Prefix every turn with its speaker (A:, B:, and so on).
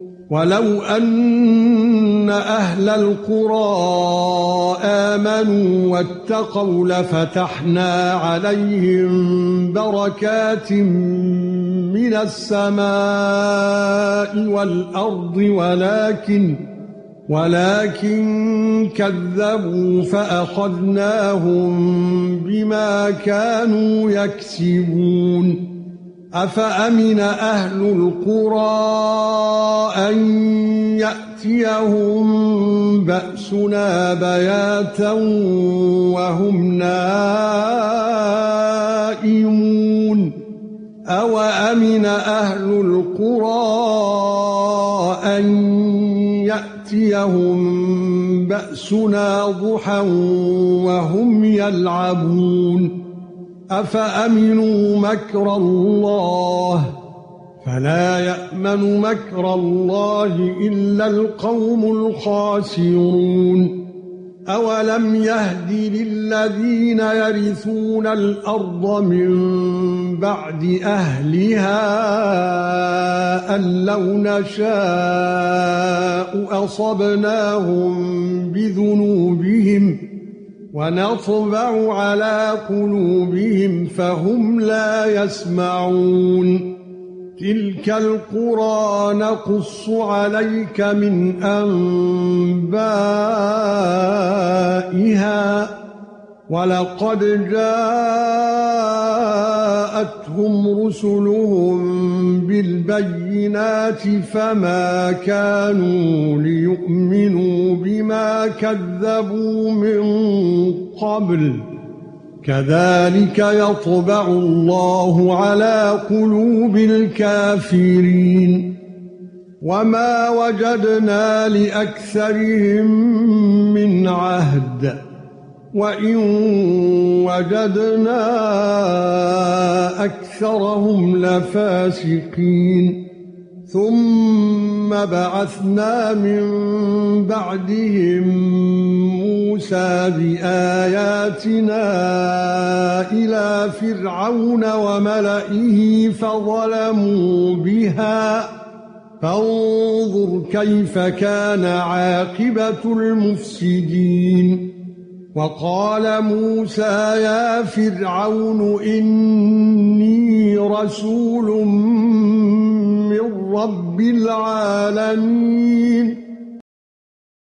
A: ولو أن أهل القرى آمنوا واتقوا لفتحنا عليهم بركات من السماء والأرض ولكن كذبوا فأخذناهم بما كانوا يكسبون. أفأمن أهل القرى أن يأتيهم بأسنا بياتا وهم نائمون أو أمن أهل القرى أن يأتيهم بأسنا ضحى وهم يلعبون أفأمنوا مكر الله فلا يأمن مكر الله إلا القوم الخاسرون. أولم يهد للذين يرثون الأرض من بعد أهلها أن لو نشاء أصبناهم بذنوبهم ونطبع على قلوبهم فهم لا يسمعون. تلك القرى نقص عليك من أنبائها ولقد جاءتهم رسلهم بالبينات فما كانوا ليؤمنوا بما كذبوا من قبل كذلك يطبع الله على قلوب الكافرين. وما وجدنا لأكثرهم من عهد وإن وجدنا أكثرهم لفاسقين. ثم بعثنا من بعدهم موسى بآياتنا إلى فرعون وملئه فظلموا بها فانظر كيف كان عاقبة المفسدين. وقال موسى يا فرعون إني رسول من رب العالمين